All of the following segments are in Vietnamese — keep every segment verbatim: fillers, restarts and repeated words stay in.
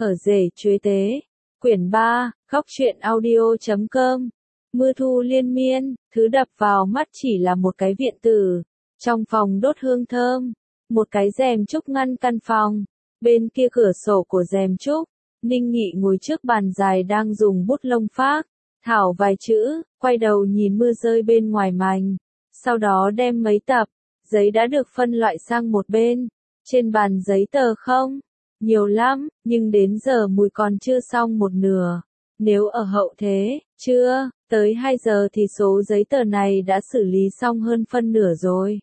Ở rể chuế tế. Quyển ba, góc truyện audio chấm com. Mưa thu liên miên, thứ đập vào mắt chỉ là một cái viện tử. Trong phòng đốt hương thơm. Một cái rèm trúc ngăn căn phòng. Bên kia cửa sổ của rèm trúc, Ninh Nghị ngồi trước bàn dài đang dùng bút lông phác, thảo vài chữ, quay đầu nhìn mưa rơi bên ngoài mành. Sau đó đem mấy tập giấy đã được phân loại sang một bên. Trên bàn giấy tờ không nhiều lắm, nhưng đến giờ mùi còn chưa xong một nửa. Nếu ở hậu thế, chưa tới hai giờ thì số giấy tờ này đã xử lý xong hơn phân nửa rồi.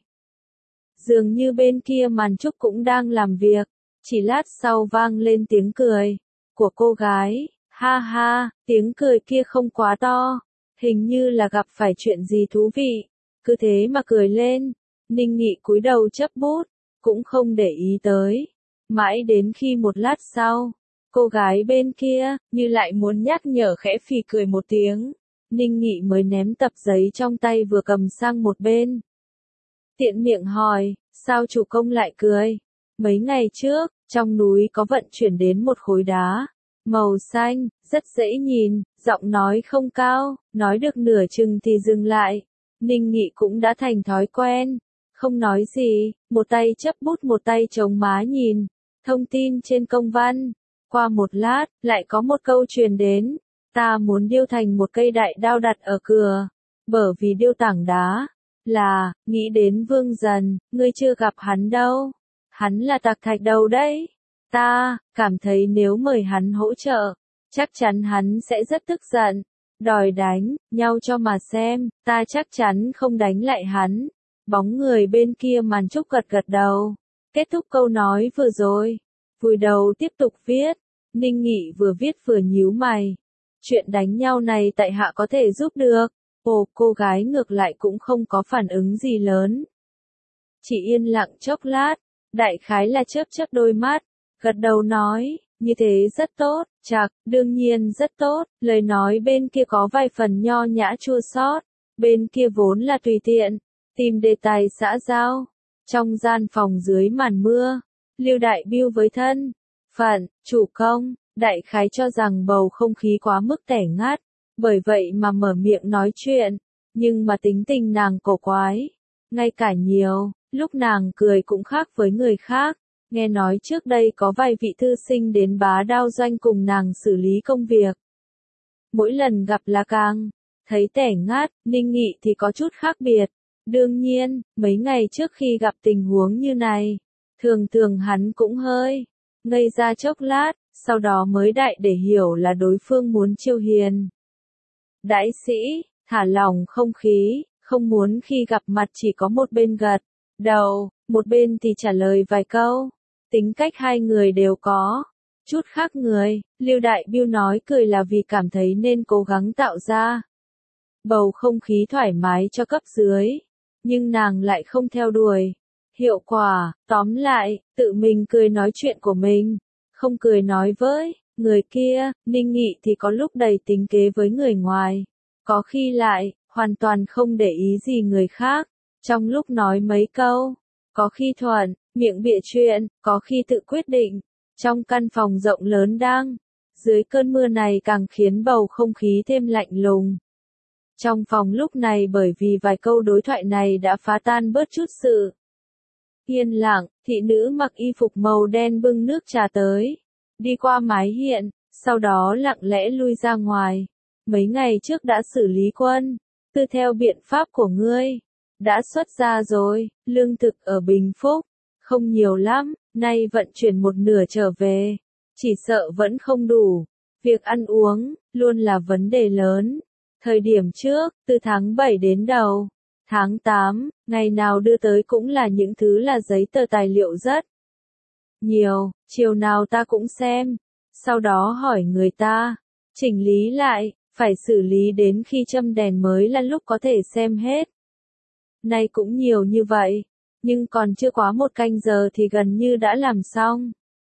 Dường như bên kia màn trúc cũng đang làm việc. Chỉ lát sau vang lên tiếng cười của cô gái. Ha ha, tiếng cười kia không quá to, hình như là gặp phải chuyện gì thú vị. Cứ thế mà cười lên. Ninh Nghị cúi đầu chấp bút, cũng không để ý tới. Mãi đến khi một lát sau, cô gái bên kia, như lại muốn nhắc nhở khẽ phì cười một tiếng. Ninh Nghị mới ném tập giấy trong tay vừa cầm sang một bên. Tiện miệng hỏi, sao chủ công lại cười? Mấy ngày trước, trong núi có vận chuyển đến một khối đá, màu xanh, rất dễ nhìn, giọng nói không cao, nói được nửa chừng thì dừng lại. Ninh Nghị cũng đã thành thói quen, không nói gì, một tay chấp bút một tay chống má nhìn, thông tin trên công văn. Qua một lát, lại có một câu truyền đến, ta muốn điêu thành một cây đại đao đặt ở cửa, bởi vì điêu tảng đá, là, nghĩ đến Vương Dần, ngươi chưa gặp hắn đâu, hắn là tặc thạch đầu đấy. Ta, cảm thấy nếu mời hắn hỗ trợ, chắc chắn hắn sẽ rất tức giận, đòi đánh, nhau cho mà xem, ta chắc chắn không đánh lại hắn. Bóng người bên kia màn trúc gật gật đầu. Kết thúc câu nói vừa rồi, vùi đầu tiếp tục viết. Ninh Nghị vừa viết vừa nhíu mày. Chuyện đánh nhau này tại hạ có thể giúp được. Ồ, cô gái ngược lại cũng không có phản ứng gì lớn. Chỉ yên lặng chốc lát, đại khái là chớp chớp đôi mắt, gật đầu nói, như thế rất tốt, chạc, đương nhiên rất tốt. Lời nói bên kia có vài phần nho nhã chua xót, bên kia vốn là tùy tiện, tìm đề tài xã giao. Trong gian phòng dưới màn mưa, Lưu Đại Biêu với thân phận chủ công, đại khái cho rằng bầu không khí quá mức tẻ ngắt, bởi vậy mà mở miệng nói chuyện, nhưng mà tính tình nàng cổ quái, ngay cả nhiều lúc nàng cười cũng khác với người khác. Nghe nói trước đây có vài vị thư sinh đến bá đao doanh cùng nàng xử lý công việc. Mỗi lần gặp là càng thấy tẻ ngắt. Ninh Nghị thì có chút khác biệt. Đương nhiên, mấy ngày trước khi gặp tình huống như này, thường thường hắn cũng hơi ngây ra chốc lát, sau đó mới đại để hiểu là đối phương muốn chiêu hiền đãi sĩ, thả lỏng không khí, không muốn khi gặp mặt chỉ có một bên gật đầu, một bên thì trả lời vài câu. Tính cách hai người đều có chút khác người. Lưu Đại Biêu nói cười là vì cảm thấy nên cố gắng tạo ra bầu không khí thoải mái cho cấp dưới, nhưng nàng lại không theo đuổi hiệu quả. Tóm lại, tự mình cười nói chuyện của mình, không cười nói với người kia. Ninh Nghị thì có lúc đầy tính kế với người ngoài, có khi lại hoàn toàn không để ý gì người khác. Trong lúc nói mấy câu, có khi thuận miệng bịa chuyện, có khi tự quyết định. Trong căn phòng rộng lớn đang dưới cơn mưa này càng khiến bầu không khí thêm lạnh lùng. Trong phòng lúc này bởi vì vài câu đối thoại này đã phá tan bớt chút sự yên lặng. Thị nữ mặc y phục màu đen bưng nước trà tới, đi qua mái hiện, sau đó lặng lẽ lui ra ngoài. Mấy ngày trước đã xử lý quân tư theo biện pháp của ngươi, đã xuất ra rồi. Lương thực ở Bình Phúc không nhiều lắm, nay vận chuyển một nửa trở về, chỉ sợ vẫn không đủ. Việc ăn uống luôn là vấn đề lớn. Thời điểm trước, từ tháng bảy đến đầu tháng tám, ngày nào đưa tới cũng là những thứ là giấy tờ tài liệu rất nhiều, chiều nào ta cũng xem, sau đó hỏi người ta, chỉnh lý lại, phải xử lý đến khi châm đèn mới là lúc có thể xem hết. Nay cũng nhiều như vậy, nhưng còn chưa quá một canh giờ thì gần như đã làm xong.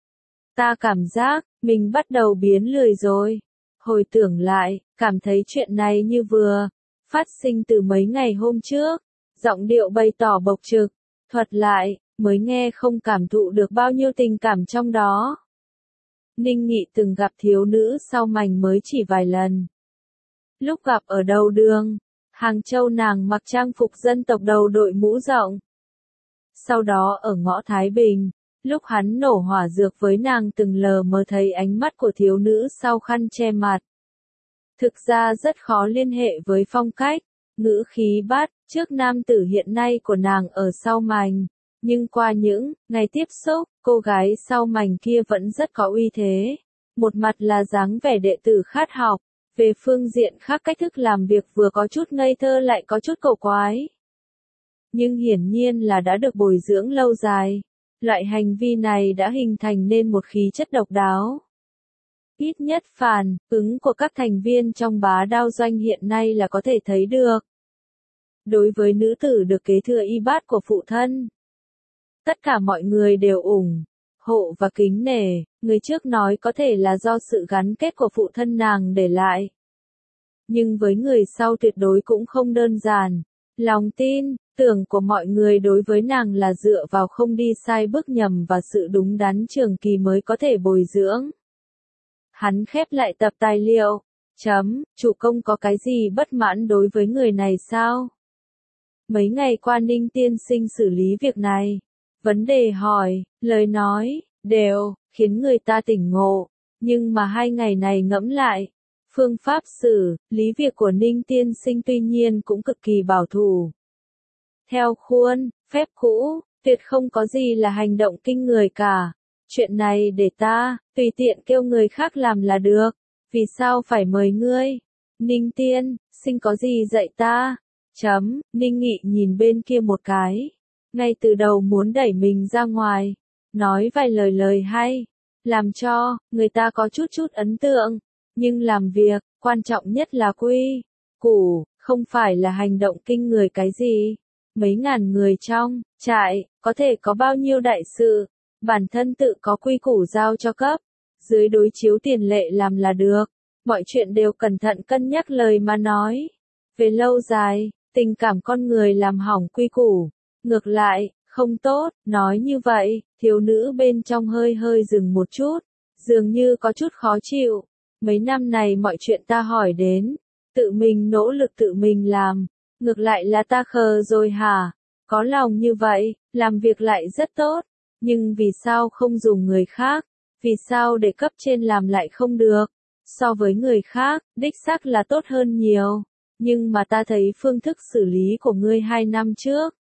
Ta cảm giác, mình bắt đầu biến lười rồi. Hồi tưởng lại, cảm thấy chuyện này như vừa phát sinh từ mấy ngày hôm trước. Giọng điệu bày tỏ bộc trực, thuật lại, mới nghe không cảm thụ được bao nhiêu tình cảm trong đó. Ninh Nghị từng gặp thiếu nữ sau mành mới chỉ vài lần. Lúc gặp ở đầu đường, Hàng Châu nàng mặc trang phục dân tộc đầu đội mũ rộng. Sau đó ở ngõ Thái Bình, lúc hắn nổ hỏa dược với nàng từng lờ mờ thấy ánh mắt của thiếu nữ sau khăn che mặt. Thực ra rất khó liên hệ với phong cách, ngữ khí bắt, trước nam tử hiện nay của nàng ở sau mành. Nhưng qua những ngày tiếp xúc, cô gái sau mành kia vẫn rất có uy thế. Một mặt là dáng vẻ đệ tử khát học, về phương diện khác cách thức làm việc vừa có chút ngây thơ lại có chút cổ quái. Nhưng hiển nhiên là đã được bồi dưỡng lâu dài. Loại hành vi này đã hình thành nên một khí chất độc đáo. Ít nhất phản ứng của các thành viên trong Bá Đao Doanh hiện nay là có thể thấy được. Đối với nữ tử được kế thừa y bát của phụ thân, tất cả mọi người đều ủng hộ và kính nể. Người trước nói có thể là do sự gắn kết của phụ thân nàng để lại. Nhưng với người sau tuyệt đối cũng không đơn giản. Lòng tin, tưởng của mọi người đối với nàng là dựa vào không đi sai bước nhầm và sự đúng đắn trường kỳ mới có thể bồi dưỡng. Hắn khép lại tập tài liệu. Chấm, chủ công có cái gì bất mãn đối với người này sao? Mấy ngày qua Ninh tiên sinh xử lý việc này. Vấn đề hỏi, lời nói, đều, khiến người ta tỉnh ngộ. Nhưng mà hai ngày này ngẫm lại, phương pháp xử lý việc của Ninh tiên sinh tuy nhiên cũng cực kỳ bảo thủ. Theo khuôn, phép cũ, tuyệt không có gì là hành động kinh người cả. Chuyện này để ta, tùy tiện kêu người khác làm là được. Vì sao phải mời ngươi? Ninh tiên, sinh có gì dạy ta? Chấm, Ninh Nghị nhìn bên kia một cái. Ngay từ đầu muốn đẩy mình ra ngoài. Nói vài lời lời hay. Làm cho, người ta có chút chút ấn tượng. Nhưng làm việc, quan trọng nhất là quy củ, không phải là hành động kinh người cái gì. Mấy ngàn người trong trại, có thể có bao nhiêu đại sự, bản thân tự có quy củ giao cho cấp, dưới đối chiếu tiền lệ làm là được. Mọi chuyện đều cẩn thận cân nhắc lời mà nói. Về lâu dài, tình cảm con người làm hỏng quy củ. Ngược lại, không tốt, nói như vậy, thiếu nữ bên trong hơi hơi dừng một chút, dường như có chút khó chịu. Mấy năm này mọi chuyện ta hỏi đến, tự mình nỗ lực tự mình làm, ngược lại là ta khờ rồi hả? Có lòng như vậy, làm việc lại rất tốt, nhưng vì sao không dùng người khác? Vì sao để cấp trên làm lại không được? So với người khác, đích xác là tốt hơn nhiều, nhưng mà ta thấy phương thức xử lý của ngươi hai năm trước.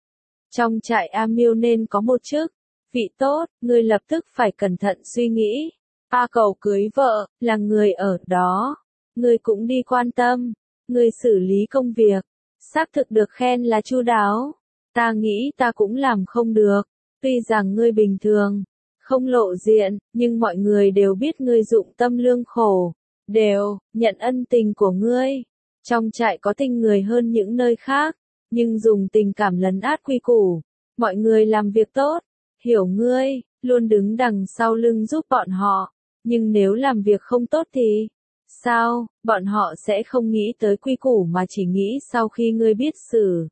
Trong trại A Miêu nên có một chức vị tốt, ngươi lập tức phải cẩn thận suy nghĩ. A Cầu cưới vợ, là người ở đó. Ngươi cũng đi quan tâm. Ngươi xử lý công việc. Xác thực được khen là chu đáo. Ta nghĩ ta cũng làm không được. Tuy rằng ngươi bình thường, không lộ diện, nhưng mọi người đều biết ngươi dụng tâm lương khổ. Đều, nhận ân tình của ngươi. Trong trại có tình người hơn những nơi khác. Nhưng dùng tình cảm lấn át quy củ. Mọi người làm việc tốt. Hiểu ngươi, luôn đứng đằng sau lưng giúp bọn họ. Nhưng nếu làm việc không tốt thì sao? Bọn họ sẽ không nghĩ tới quy củ mà chỉ nghĩ sau khi ngươi biết xử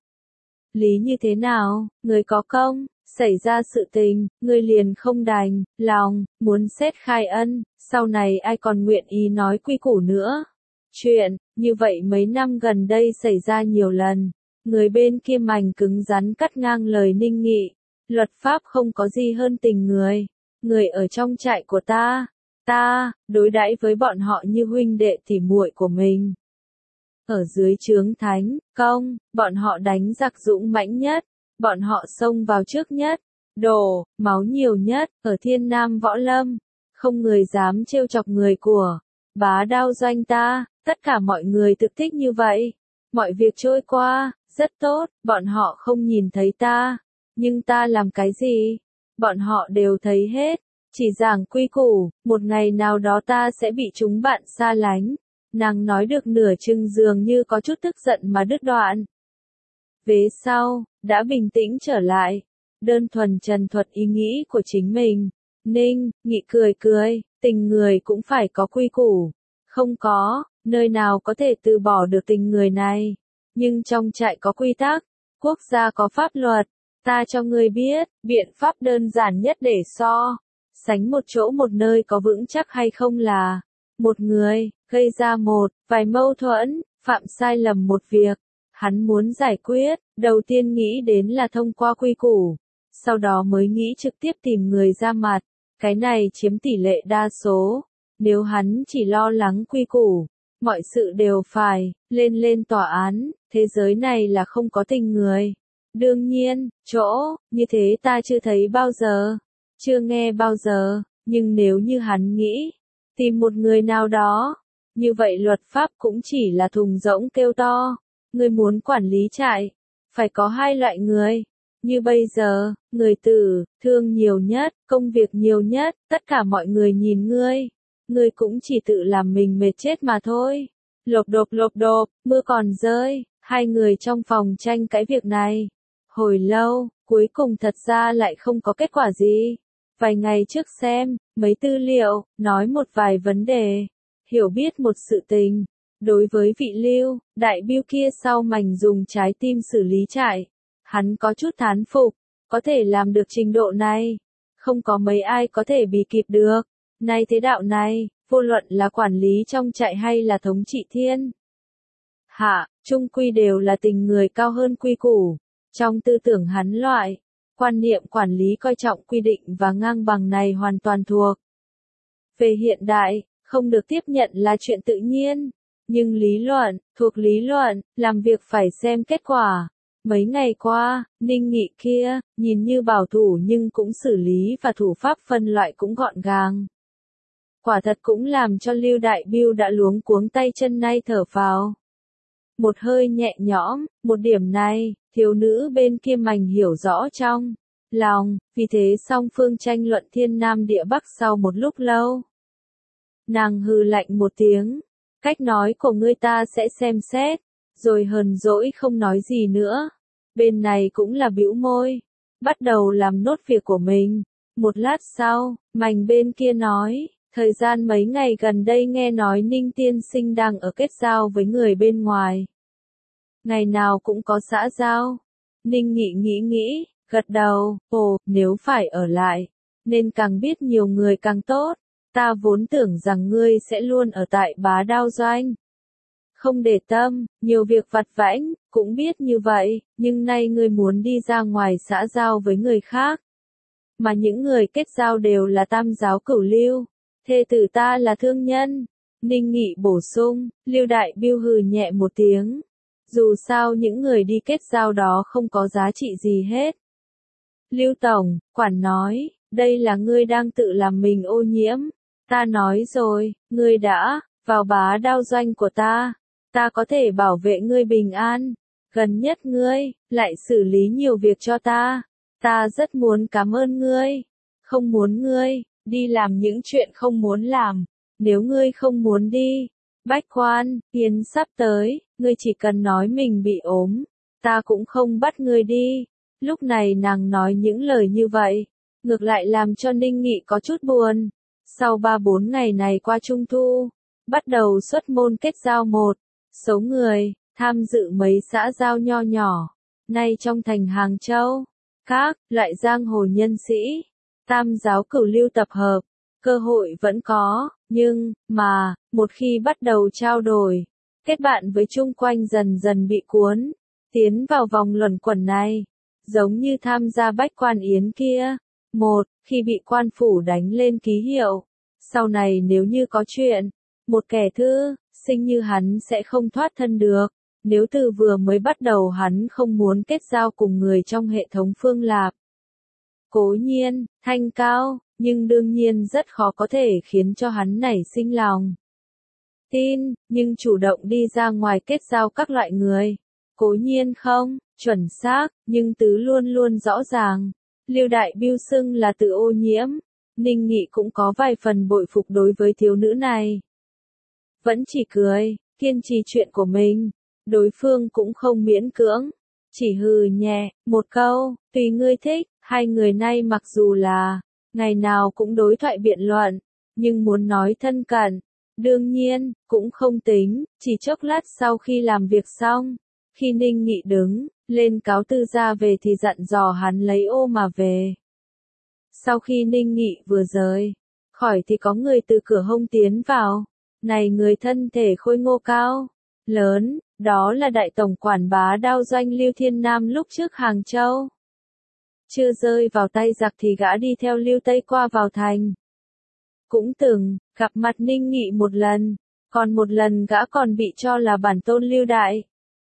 lý như thế nào, ngươi có công, xảy ra sự tình, ngươi liền không đành lòng, muốn xét khai ân, sau này ai còn nguyện ý nói quy củ nữa. Chuyện như vậy mấy năm gần đây xảy ra nhiều lần. Người bên kia mành cứng rắn cắt ngang lời Ninh Nghị. Luật pháp không có gì hơn tình người. Người ở trong trại của ta. Ta, đối đãi với bọn họ như huynh đệ tỉ muội của mình. Ở dưới trướng thánh, công, bọn họ đánh giặc dũng mãnh nhất. Bọn họ xông vào trước nhất. Đổ, máu nhiều nhất, ở thiên nam võ lâm. Không người dám trêu chọc người của Bá Đao Doanh ta. Tất cả mọi người thực thích như vậy. Mọi việc trôi qua, rất tốt, bọn họ không nhìn thấy ta. Nhưng ta làm cái gì? Bọn họ đều thấy hết. Chỉ giảng quy củ, một ngày nào đó ta sẽ bị chúng bạn xa lánh. Nàng nói được nửa chừng dường như có chút tức giận mà đứt đoạn. Vế sau, đã bình tĩnh trở lại. Đơn thuần trần thuật ý nghĩ của chính mình. Ninh, Nghị cười cười, tình người cũng phải có quy củ. Không có, nơi nào có thể từ bỏ được tình người này. Nhưng trong trại có quy tắc, quốc gia có pháp luật. Ta cho ngươi biết, biện pháp đơn giản nhất để so sánh một chỗ một nơi có vững chắc hay không là một người, gây ra một vài mâu thuẫn, phạm sai lầm một việc. Hắn muốn giải quyết, đầu tiên nghĩ đến là thông qua quy củ, sau đó mới nghĩ trực tiếp tìm người ra mặt. Cái này chiếm tỷ lệ đa số. Nếu hắn chỉ lo lắng quy củ, mọi sự đều phải lên lên tòa án, thế giới này là không có tình người. Đương nhiên, chỗ như thế ta chưa thấy bao giờ, chưa nghe bao giờ, nhưng nếu như hắn nghĩ tìm một người nào đó, như vậy luật pháp cũng chỉ là thùng rỗng kêu to. Người muốn quản lý trại, phải có hai loại người. Như bây giờ, người tử, thương nhiều nhất, công việc nhiều nhất, tất cả mọi người nhìn ngươi. Ngươi cũng chỉ tự làm mình mệt chết mà thôi. Lộp độp lộp độp, mưa còn rơi, hai người trong phòng tranh cãi việc này. Hồi lâu, cuối cùng thật ra lại không có kết quả gì. Vài ngày trước xem, mấy tư liệu, nói một vài vấn đề, hiểu biết một sự tình. Đối với vị Lưu, đại biêu kia sau mảnh dùng trái tim xử lý trại, hắn có chút thán phục, có thể làm được trình độ này. Không có mấy ai có thể bì kịp được. Nay thế đạo này, vô luận là quản lý trong trại hay là thống trị thiên hạ, chung quy đều là tình người cao hơn quy củ. Trong tư tưởng hắn loại, quan niệm quản lý coi trọng quy định và ngang bằng này hoàn toàn thuộc về hiện đại, không được tiếp nhận là chuyện tự nhiên. Nhưng lý luận, thuộc lý luận, làm việc phải xem kết quả. Mấy ngày qua, Ninh Nghị kia, nhìn như bảo thủ nhưng cũng xử lý và thủ pháp phân loại cũng gọn gàng. Quả thật cũng làm cho Lưu Đại Biêu đã luống cuống tay chân nay thở phào một hơi nhẹ nhõm. Một điểm này, thiếu nữ bên kia mành hiểu rõ trong lòng, vì thế song phương tranh luận thiên nam địa bắc sau một lúc lâu. Nàng hừ lạnh một tiếng, cách nói của ngươi ta sẽ xem xét, rồi hờn dỗi không nói gì nữa. Bên này cũng là bĩu môi, bắt đầu làm nốt việc của mình. Một lát sau, mành bên kia nói, thời gian mấy ngày gần đây nghe nói Ninh tiên sinh đang ở kết giao với người bên ngoài. Ngày nào cũng có xã giao. Ninh Nghị nghĩ nghĩ, gật đầu, ồ, nếu phải ở lại, nên càng biết nhiều người càng tốt. Ta vốn tưởng rằng ngươi sẽ luôn ở tại Bá Đao Doanh. Không để tâm, nhiều việc vặt vãnh, cũng biết như vậy, nhưng nay ngươi muốn đi ra ngoài xã giao với người khác. Mà những người kết giao đều là tam giáo cửu lưu, thê tử ta là thương nhân. Ninh Nghị bổ sung, Lưu Đại Biêu hừ nhẹ một tiếng. Dù sao những người đi kết giao đó không có giá trị gì hết. Lưu Tổng, quản nói, đây là ngươi đang tự làm mình ô nhiễm. Ta nói rồi, ngươi đã vào Bá Đao Doanh của ta, ta có thể bảo vệ ngươi bình an. Gần nhất ngươi lại xử lý nhiều việc cho ta, ta rất muốn cảm ơn ngươi. Không muốn ngươi đi làm những chuyện không muốn làm. Nếu ngươi không muốn đi, Bách Quan, Yến sắp tới, ngươi chỉ cần nói mình bị ốm, ta cũng không bắt ngươi đi. Lúc này nàng nói những lời như vậy, ngược lại làm cho Ninh Nghị có chút buồn. Sau ba bốn ngày này qua Trung Thu, bắt đầu xuất môn kết giao một số người, tham dự mấy xã giao nho nhỏ, nay trong thành Hàng Châu, các loại giang hồ nhân sĩ, tam giáo cửu lưu tập hợp, cơ hội vẫn có, nhưng, mà, một khi bắt đầu trao đổi, kết bạn với chung quanh dần dần bị cuốn, tiến vào vòng luẩn quẩn này, giống như tham gia Bách Quan Yến kia. Một, khi bị quan phủ đánh lên ký hiệu, sau này nếu như có chuyện, một kẻ thư sinh như hắn sẽ không thoát thân được. Nếu từ vừa mới bắt đầu hắn không muốn kết giao cùng người trong hệ thống Phương Lạp. Cố nhiên, thanh cao, nhưng đương nhiên rất khó có thể khiến cho hắn nảy sinh lòng tin, nhưng chủ động đi ra ngoài kết giao các loại người. Cố nhiên không chuẩn xác, nhưng tứ luôn luôn rõ ràng. Lưu Đại Biêu xưng là tự ô nhiễm. Ninh Nghị cũng có vài phần bội phục đối với thiếu nữ này. Vẫn chỉ cười, kiên trì chuyện của mình. Đối phương cũng không miễn cưỡng. Chỉ hừ nhẹ, một câu, tùy ngươi thích. Hai người nay mặc dù là, ngày nào cũng đối thoại biện luận, nhưng muốn nói thân cận. Đương nhiên, cũng không tính, chỉ chốc lát sau khi làm việc xong. Khi Ninh Nghị đứng lên cáo từ ra về thì dặn dò hắn lấy ô mà về. Sau khi Ninh Nghị vừa rời khỏi thì có người từ cửa hông tiến vào. Này người thân thể khôi ngô cao, lớn, đó là đại tổng quản bá đao doanh Lưu Thiên Nam lúc trước Hàng Châu. Chưa rơi vào tay giặc thì gã đi theo Lưu Tây qua vào thành. Cũng từng gặp mặt Ninh Nghị một lần, còn một lần gã còn bị cho là bản tôn Lưu Đại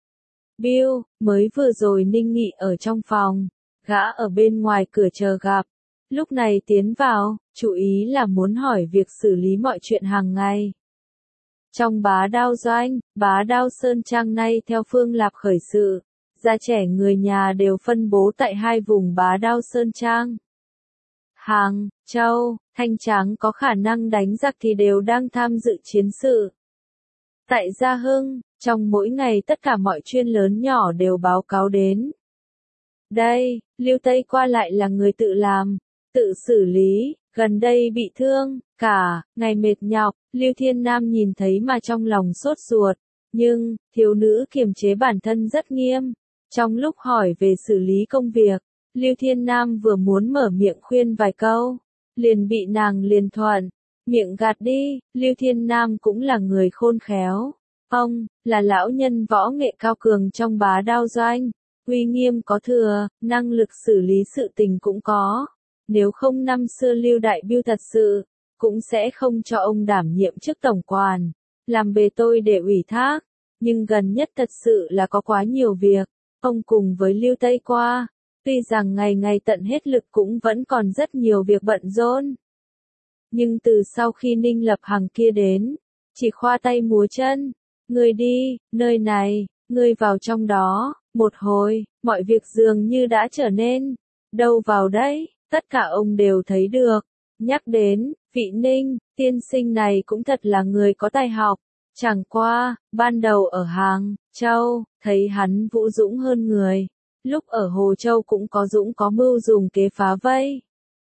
Biêu. Mới vừa rồi Ninh Nghị ở trong phòng, gã ở bên ngoài cửa chờ gặp. Lúc này tiến vào, chủ ý là muốn hỏi việc xử lý mọi chuyện hàng ngày. Trong bá đao doanh, bá đao Sơn Trang nay theo Phương Lạp khởi sự, già trẻ người nhà đều phân bố tại hai vùng bá đao Sơn Trang. Hàng Châu, Thanh Tráng có khả năng đánh giặc thì đều đang tham dự chiến sự. Tại Gia Hưng, trong mỗi ngày tất cả mọi chuyện lớn nhỏ đều báo cáo đến. Đây, Lưu Tây qua lại là người tự làm, tự xử lý, gần đây bị thương, cả ngày mệt nhọc, Lưu Thiên Nam nhìn thấy mà trong lòng sốt ruột, nhưng, thiếu nữ kiềm chế bản thân rất nghiêm. Trong lúc hỏi về xử lý công việc, Lưu Thiên Nam vừa muốn mở miệng khuyên vài câu, liền bị nàng liền thuận, miệng gạt đi. Lưu Thiên Nam cũng là người khôn khéo, ông là lão nhân võ nghệ cao cường trong bá đao doanh, uy nghiêm có thừa, năng lực xử lý sự tình cũng có. Nếu không năm xưa Lưu Đại Biêu thật sự, cũng sẽ không cho ông đảm nhiệm chức tổng quản, làm bề tôi để ủy thác. Nhưng gần nhất thật sự là có quá nhiều việc, ông cùng với Lưu Tây qua, tuy rằng ngày ngày tận hết lực cũng vẫn còn rất nhiều việc bận rộn. Nhưng từ sau khi Ninh Lập Hằng kia đến, chỉ khoa tay múa chân, ngươi đi, nơi này, ngươi vào trong đó, một hồi, mọi việc dường như đã trở nên, đâu vào đấy. Tất cả ông đều thấy được. Nhắc đến, vị Ninh, tiên sinh này cũng thật là người có tài học. Chẳng qua, ban đầu ở Hàng Châu, thấy hắn vũ dũng hơn người. Lúc ở Hồ Châu cũng có dũng có mưu dùng kế phá vây.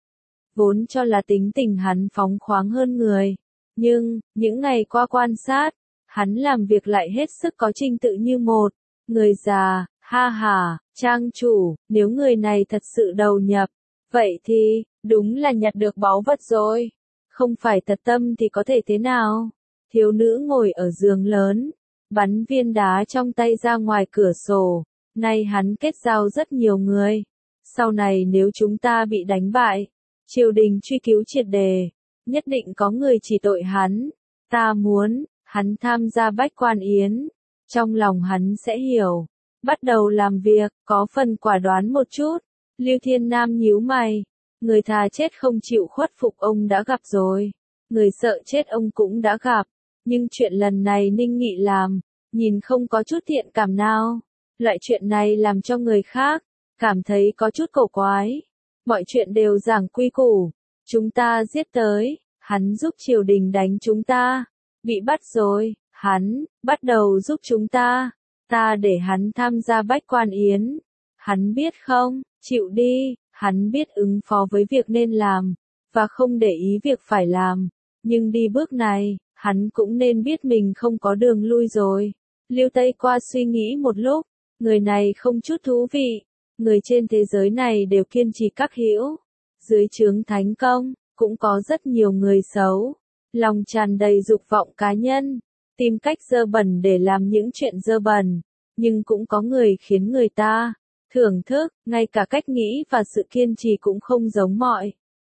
Vốn cho là tính tình hắn phóng khoáng hơn người. Nhưng, những ngày qua quan sát, hắn làm việc lại hết sức có trình tự như một người già. Ha ha, trang chủ, nếu người này thật sự đầu nhập, vậy thì, đúng là nhặt được báu vật rồi. Không phải thật tâm thì có thể thế nào? Thiếu nữ ngồi ở giường lớn, bắn viên đá trong tay ra ngoài cửa sổ. Nay hắn kết giao rất nhiều người. Sau này nếu chúng ta bị đánh bại, triều đình truy cứu triệt đề, nhất định có người chỉ tội hắn. Ta muốn, hắn tham gia bách quan yến. Trong lòng hắn sẽ hiểu. Bắt đầu làm việc, có phần quả đoán một chút. Lưu Thiên Nam nhíu mày, người thà chết không chịu khuất phục ông đã gặp rồi, người sợ chết ông cũng đã gặp, nhưng chuyện lần này Ninh Nghị làm, nhìn không có chút thiện cảm nào, loại chuyện này làm cho người khác, cảm thấy có chút cổ quái, mọi chuyện đều giảng quy củ, chúng ta giết tới, hắn giúp triều đình đánh chúng ta, bị bắt rồi, hắn, bắt đầu giúp chúng ta, ta để hắn tham gia bách quan yến, hắn biết không? Chịu đi, hắn biết ứng phó với việc nên làm, và không để ý việc phải làm, nhưng đi bước này, hắn cũng nên biết mình không có đường lui rồi. Lưu Tây qua suy nghĩ một lúc, người này không chút thú vị, người trên thế giới này đều kiên trì các hữu, dưới trướng thánh công, cũng có rất nhiều người xấu, lòng tràn đầy dục vọng cá nhân, tìm cách dơ bẩn để làm những chuyện dơ bẩn, nhưng cũng có người khiến người ta thưởng thức, ngay cả cách nghĩ và sự kiên trì cũng không giống mọi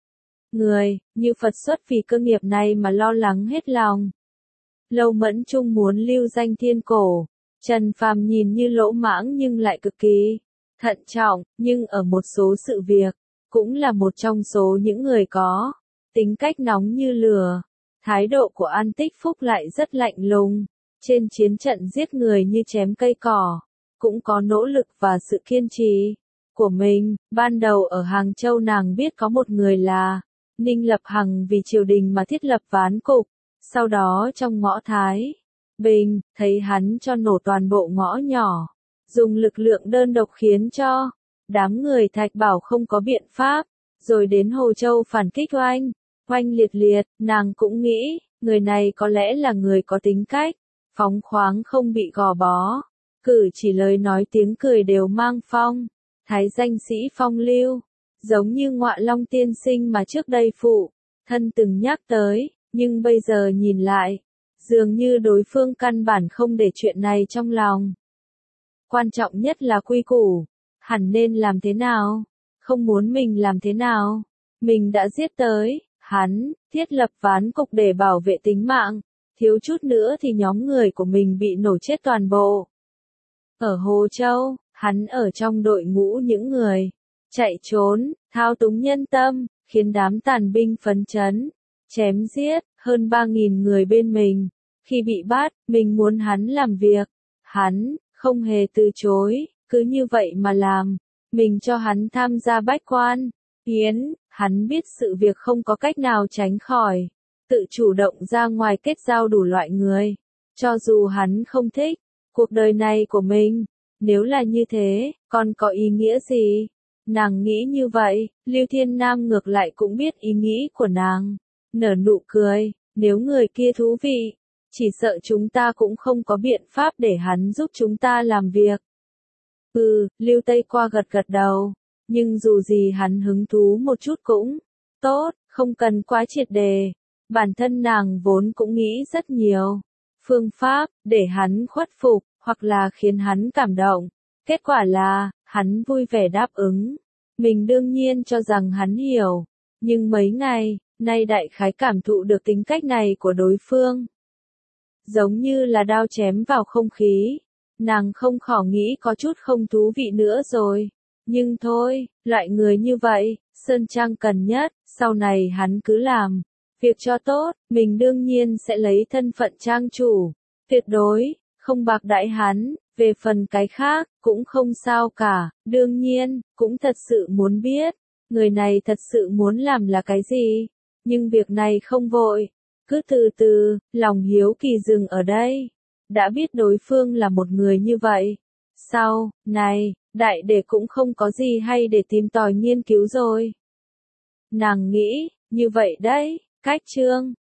người, như Phật xuất vì cơ nghiệp này mà lo lắng hết lòng. Lâu Mẫn Trung muốn lưu danh thiên cổ, Trần Phàm nhìn như lỗ mãng nhưng lại cực kỳ thận trọng, nhưng ở một số sự việc, cũng là một trong số những người có tính cách nóng như lửa. Thái độ của An Tích Phúc lại rất lạnh lùng, trên chiến trận giết người như chém cây cỏ. Cũng có nỗ lực và sự kiên trì của mình. Ban đầu ở Hàng Châu nàng biết có một người là Ninh Lập Hằng vì triều đình mà thiết lập ván cục. Sau đó trong ngõ Thái Bình, thấy hắn cho nổ toàn bộ ngõ nhỏ, dùng lực lượng đơn độc khiến cho đám người Thạch Bảo không có biện pháp, rồi đến Hồ Châu phản kích oanh, oanh liệt liệt. Nàng cũng nghĩ, người này có lẽ là người có tính cách phóng khoáng không bị gò bó. Cử chỉ lời nói tiếng cười đều mang phong, thái danh sĩ phong lưu, giống như Ngọa Long tiên sinh mà trước đây phụ thân từng nhắc tới, nhưng bây giờ nhìn lại, dường như đối phương căn bản không để chuyện này trong lòng. Quan trọng nhất là quy củ, hẳn nên làm thế nào, không muốn mình làm thế nào. Mình đã giết tới, hắn, thiết lập ván cục để bảo vệ tính mạng, thiếu chút nữa thì nhóm người của mình bị nổ chết toàn bộ. Ở Hồ Châu, hắn ở trong đội ngũ những người chạy trốn, thao túng nhân tâm, khiến đám tàn binh phấn chấn, chém giết hơn ba nghìn người bên mình. Khi bị bắt, mình muốn hắn làm việc, hắn không hề từ chối, cứ như vậy mà làm. Mình cho hắn tham gia bách quan yến, hắn biết sự việc không có cách nào tránh khỏi, tự chủ động ra ngoài kết giao đủ loại người. Cho dù hắn không thích cuộc đời này của mình, nếu là như thế, còn có ý nghĩa gì? Nàng nghĩ như vậy, Lưu Thiên Nam ngược lại cũng biết ý nghĩ của nàng, nở nụ cười, nếu người kia thú vị, chỉ sợ chúng ta cũng không có biện pháp để hắn giúp chúng ta làm việc. Ừ, Lưu Tây Qua gật gật đầu, nhưng dù gì hắn hứng thú một chút cũng tốt, không cần quá triệt đề. Bản thân nàng vốn cũng nghĩ rất nhiều phương pháp để hắn khuất phục, hoặc là khiến hắn cảm động. Kết quả là, hắn vui vẻ đáp ứng. Mình đương nhiên cho rằng hắn hiểu, nhưng mấy ngày nay đại khái cảm thụ được tính cách này của đối phương. Giống như là đao chém vào không khí, nàng không khỏi nghĩ có chút không thú vị nữa rồi. Nhưng thôi, loại người như vậy, Sơn Trang cần nhất, sau này hắn cứ làm việc cho tốt, mình đương nhiên sẽ lấy thân phận trang chủ, tuyệt đối không bạc đãi hắn. Về phần cái khác, cũng không sao cả, đương nhiên, cũng thật sự muốn biết, người này thật sự muốn làm là cái gì, nhưng việc này không vội, cứ từ từ, lòng hiếu kỳ dừng ở đây, đã biết đối phương là một người như vậy, sau này, đại đệ cũng không có gì hay để tìm tòi nghiên cứu rồi. Nàng nghĩ, như vậy đấy, cách chương